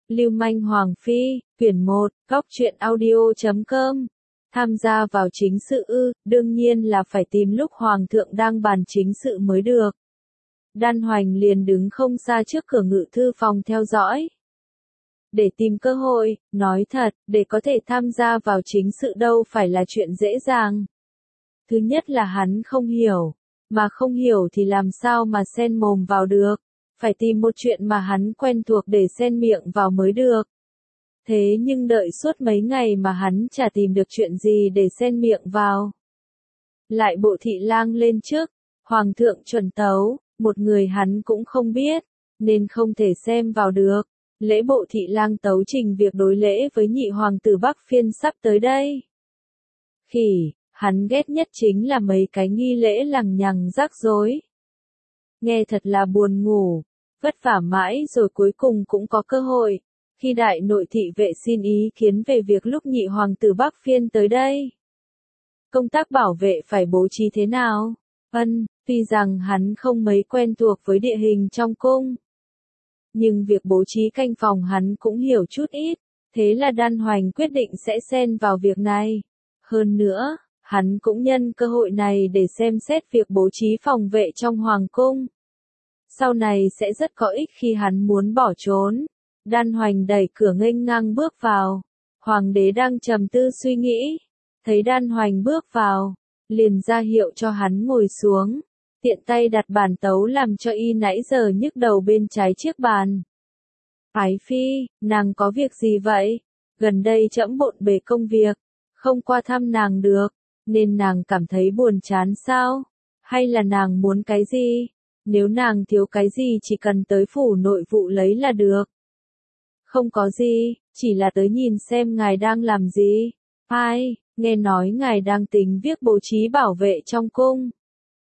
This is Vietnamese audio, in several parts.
Lưu manh Hoàng Phi, quyển 1, góc truyện audio.com. Tham gia vào chính sự đương nhiên là phải tìm lúc Hoàng thượng đang bàn chính sự mới được. Đan Hoành liền đứng không xa trước cửa ngự thư phòng theo dõi. Để tìm cơ hội, nói thật, để có thể tham gia vào chính sự đâu phải là chuyện dễ dàng. Thứ nhất là hắn không hiểu, mà không hiểu thì làm sao mà xen mồm vào được, phải tìm một chuyện mà hắn quen thuộc để xen miệng vào mới được. Thế nhưng đợi suốt mấy ngày mà hắn chả tìm được chuyện gì để xen miệng vào. Lại bộ thị lang lên trước, Hoàng thượng chuẩn tấu, một người hắn cũng không biết, nên không thể xem vào được. Lễ bộ thị lang tấu trình việc đối lễ với nhị hoàng tử Bắc Phiên sắp tới đây. Khỉ, hắn ghét nhất chính là mấy cái nghi lễ lằng nhằng rắc rối. Nghe thật là buồn ngủ, vất vả mãi rồi cuối cùng cũng có cơ hội. Khi đại nội thị vệ xin ý kiến về việc lúc nhị hoàng tử Bắc Phiên tới đây, công tác bảo vệ phải bố trí thế nào? Tuy rằng hắn không mấy quen thuộc với địa hình trong cung, nhưng việc bố trí canh phòng hắn cũng hiểu chút ít, thế là Đan Hoành quyết định sẽ xen vào việc này. Hơn nữa, hắn cũng nhân cơ hội này để xem xét việc bố trí phòng vệ trong hoàng cung. Sau này sẽ rất có ích khi hắn muốn bỏ trốn. Đan Hoành đẩy cửa nghênh ngang bước vào. Hoàng đế đang trầm tư suy nghĩ, thấy Đan Hoành bước vào, liền ra hiệu cho hắn ngồi xuống, tiện tay đặt bản tấu làm cho y nãy giờ nhức đầu bên trái chiếc bàn. Ái phi, nàng có việc gì vậy? Gần đây trẫm bộn bề công việc, không qua thăm nàng được, nên nàng cảm thấy buồn chán sao? Hay là nàng muốn cái gì? Nếu nàng thiếu cái gì chỉ cần tới phủ nội vụ lấy là được. Không có gì, chỉ là tới nhìn xem ngài đang làm gì. Ai, nghe nói ngài đang tính việc bố trí bảo vệ trong cung.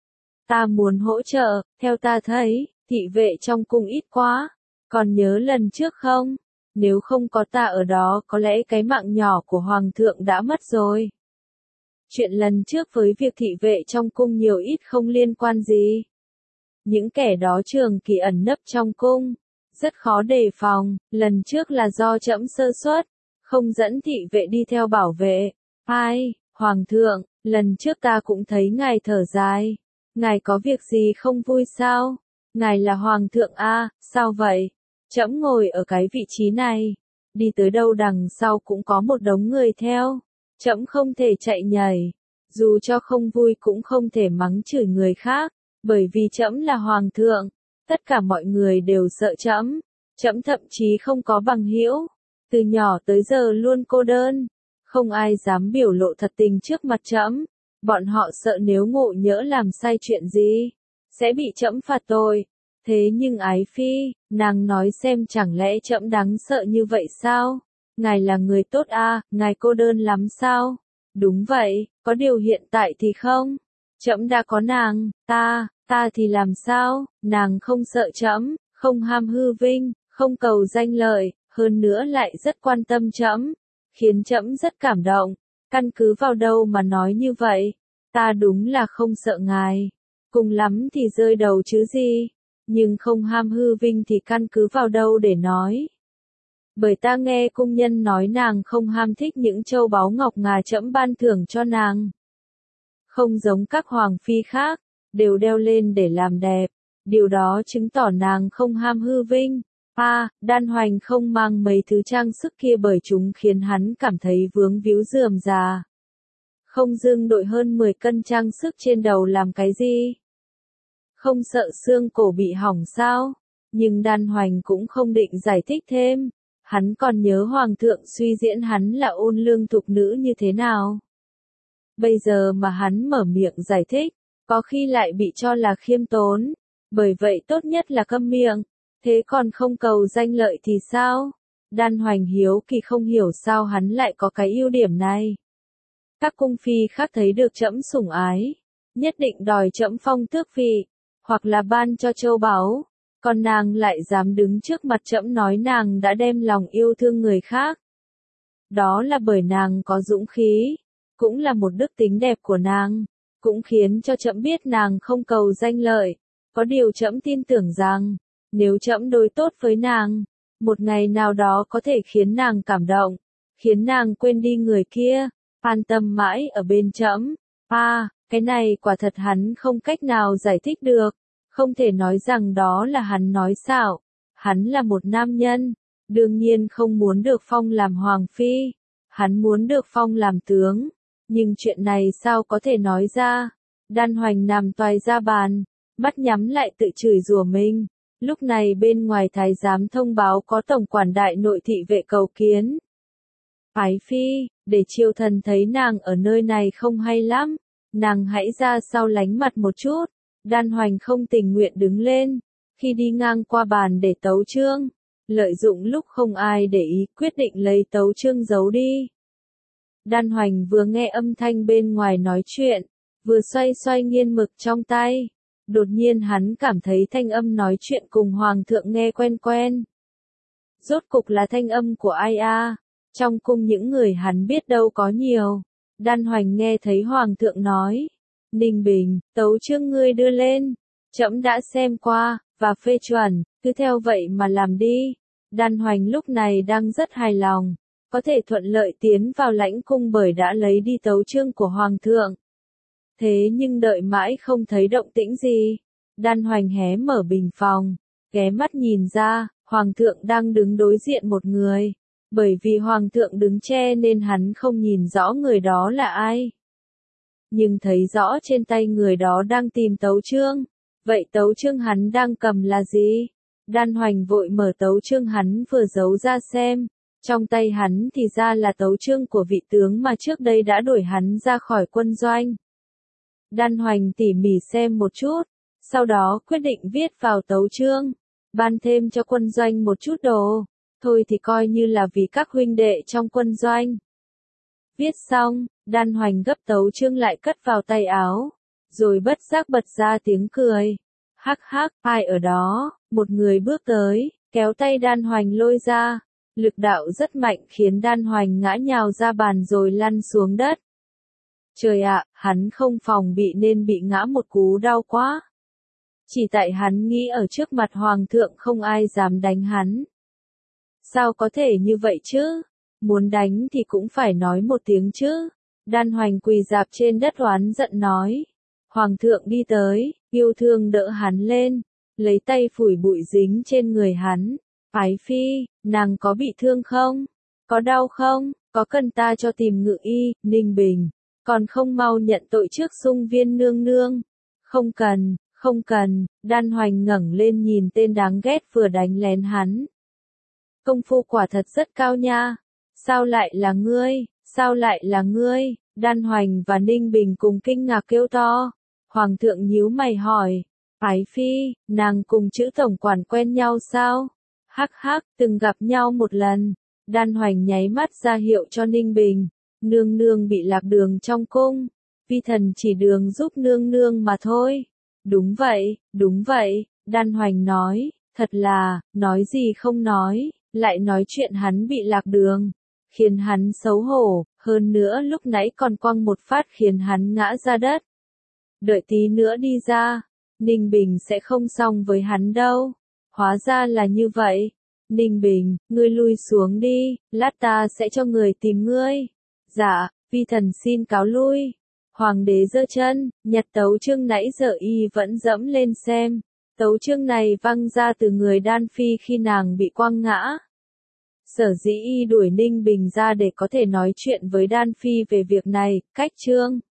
Ta muốn hỗ trợ, theo ta thấy, thị vệ trong cung ít quá. Còn nhớ lần trước không? Nếu không có ta ở đó có lẽ cái mạng nhỏ của hoàng thượng đã mất rồi. Chuyện lần trước với việc thị vệ trong cung nhiều ít không liên quan gì. Những kẻ đó trường kỳ ẩn nấp trong cung, rất khó đề phòng, lần trước là do trẫm sơ suất, không dẫn thị vệ đi theo bảo vệ. Ai, hoàng thượng, lần trước ta cũng thấy ngài thở dài. Ngài có việc gì không vui sao? Ngài là hoàng thượng a, sao vậy? Trẫm ngồi ở cái vị trí này, đi tới đâu đằng sau cũng có một đống người theo. Trẫm không thể chạy nhảy, dù cho không vui cũng không thể mắng chửi người khác, bởi vì trẫm là hoàng thượng, tất cả mọi người đều sợ trẫm. Trẫm thậm chí không có bằng hữu, từ nhỏ tới giờ luôn cô đơn, không ai dám biểu lộ thật tình trước mặt trẫm. Bọn họ sợ nếu ngộ nhỡ làm sai chuyện gì, sẽ bị trẫm phạt tội. Thế nhưng ái phi, nàng nói xem chẳng lẽ trẫm đáng sợ như vậy sao? Ngài là người tốt a, ngài cô đơn lắm sao? Đúng vậy, có điều hiện tại thì không. Trẫm đã có nàng, ta thì làm sao? Nàng không sợ trẫm, không ham hư vinh, không cầu danh lợi, hơn nữa lại rất quan tâm trẫm, khiến trẫm rất cảm động. Căn cứ vào đâu mà nói như vậy? Ta đúng là không sợ ngài. Cùng lắm thì rơi đầu chứ gì. Nhưng không ham hư vinh thì căn cứ vào đâu để nói. Bởi ta nghe cung nhân nói nàng không ham thích những châu báu ngọc ngà trẫm ban thưởng cho nàng. Không giống các hoàng phi khác, đều đeo lên để làm đẹp. Điều đó chứng tỏ nàng không ham hư vinh. Đan Hoành không mang mấy thứ trang sức kia bởi chúng khiến hắn cảm thấy vướng víu rườm rà. Không dưng đội hơn 10 cân trang sức trên đầu làm cái gì? Không sợ xương cổ bị hỏng sao? Nhưng Đan Hoành cũng không định giải thích thêm. Hắn còn nhớ hoàng thượng suy diễn hắn là ôn lương thục nữ như thế nào. Bây giờ mà hắn mở miệng giải thích, có khi lại bị cho là khiêm tốn. Bởi vậy tốt nhất là câm miệng. Thế còn không cầu danh lợi thì sao? Đan Hoành hiếu kỳ không hiểu sao hắn lại có cái ưu điểm này. Các cung phi khác thấy được trẫm sủng ái, nhất định đòi trẫm phong tước vị, hoặc là ban cho châu báu, còn nàng lại dám đứng trước mặt trẫm nói nàng đã đem lòng yêu thương người khác. Đó là bởi nàng có dũng khí, cũng là một đức tính đẹp của nàng, cũng khiến cho trẫm biết nàng không cầu danh lợi. Có điều trẫm tin tưởng rằng, nếu trẫm đối tốt với nàng, Một ngày nào đó có thể khiến nàng cảm động, khiến nàng quên đi người kia, an tâm mãi ở bên trẫm. Cái này quả thật hắn không cách nào giải thích được, không thể nói rằng đó là hắn nói xạo. Hắn là một nam nhân, đương nhiên không muốn được phong làm hoàng phi, hắn muốn được phong làm tướng, nhưng chuyện này sao có thể nói ra. Đan Hoành nằm toài ra bàn, mắt nhắm lại tự chửi rủa mình. Lúc này bên ngoài thái giám thông báo có tổng quản đại nội thị vệ cầu kiến. Ái phi, để triều thần thấy nàng ở nơi này không hay lắm, nàng hãy ra sau lánh mặt một chút. Đan Hoành không tình nguyện đứng lên, khi đi ngang qua bàn để tấu chương, lợi dụng lúc không ai để ý quyết định lấy tấu chương giấu đi. Đan Hoành vừa nghe âm thanh bên ngoài nói chuyện, vừa xoay xoay nghiên mực trong tay. Đột nhiên hắn cảm thấy thanh âm nói chuyện cùng Hoàng thượng nghe quen quen. Rốt cục là thanh âm của ai a? Trong cung những người hắn biết đâu có nhiều. Đan Hoành nghe thấy Hoàng thượng nói. Ninh Bình, tấu chương ngươi đưa lên. Trẫm đã xem qua, và phê chuẩn, cứ theo vậy mà làm đi. Đan Hoành lúc này đang rất hài lòng. Có thể thuận lợi tiến vào lãnh cung bởi đã lấy đi tấu chương của Hoàng thượng. Thế nhưng đợi mãi không thấy động tĩnh gì. Đan Hoành hé mở bình phòng, ghé mắt nhìn ra, Hoàng thượng đang đứng đối diện một người. Bởi vì Hoàng thượng đứng che nên hắn không nhìn rõ người đó là ai. Nhưng thấy rõ trên tay người đó đang tìm tấu chương. Vậy tấu chương hắn đang cầm là gì? Đan Hoành vội mở tấu chương hắn vừa giấu ra xem. Trong tay hắn thì ra là tấu chương của vị tướng mà trước đây đã đuổi hắn ra khỏi quân doanh. Đan Hoành tỉ mỉ xem một chút, sau đó quyết định viết vào tấu chương, ban thêm cho quân doanh một chút đồ, thôi thì coi như là vì các huynh đệ trong quân doanh. Viết xong, Đan Hoành gấp tấu chương lại cất vào tay áo, rồi bất giác bật ra tiếng cười. Hắc hắc, ai ở đó? Một người bước tới, kéo tay Đan Hoành lôi ra, lực đạo rất mạnh khiến Đan Hoành ngã nhào ra bàn rồi lăn xuống đất. Trời ạ, hắn không phòng bị nên bị ngã một cú đau quá. Chỉ tại hắn nghĩ ở trước mặt Hoàng thượng không ai dám đánh hắn. Sao có thể như vậy chứ? Muốn đánh thì cũng phải nói một tiếng chứ. Đan Hoành quỳ rạp trên đất oán giận nói. Hoàng thượng đi tới, yêu thương đỡ hắn lên, lấy tay phủi bụi dính trên người hắn. Ái phi, nàng có bị thương không? Có đau không? Có cần ta cho tìm ngự y? Ninh Bình, còn không mau nhận tội trước Sung Viên nương nương. Không cần, không cần. Đan Hoành ngẩng lên nhìn tên đáng ghét vừa đánh lén hắn. Công phu quả thật rất cao nha. Sao lại là ngươi? Sao lại là ngươi? Đan Hoành và Ninh Bình cùng kinh ngạc kêu to. Hoàng thượng nhíu mày hỏi. Ái phi, nàng cùng chữ tổng quản quen nhau sao? Hắc hắc, từng gặp nhau một lần. Đan Hoành nháy mắt ra hiệu cho Ninh Bình. Nương nương bị lạc đường trong cung. Vi thần chỉ đường giúp nương nương mà thôi. Đúng vậy, Đan Hoành nói. Thật là, nói gì không nói, lại nói chuyện hắn bị lạc đường. Khiến hắn xấu hổ, hơn nữa lúc nãy còn quăng một phát khiến hắn ngã ra đất. Đợi tí nữa đi ra, Ninh Bình sẽ không xong với hắn đâu. Hóa ra là như vậy. Ninh Bình, ngươi lui xuống đi, lát ta sẽ cho người tìm ngươi. Dạ, vi thần xin cáo lui. Hoàng đế giơ chân, nhặt tấu chương nãy giờ y vẫn dẫm lên xem. Tấu chương này văng ra từ người Đan Phi khi nàng bị quăng ngã. Sở dĩ y đuổi Ninh Bình ra để có thể nói chuyện với Đan Phi về việc này, cách chương.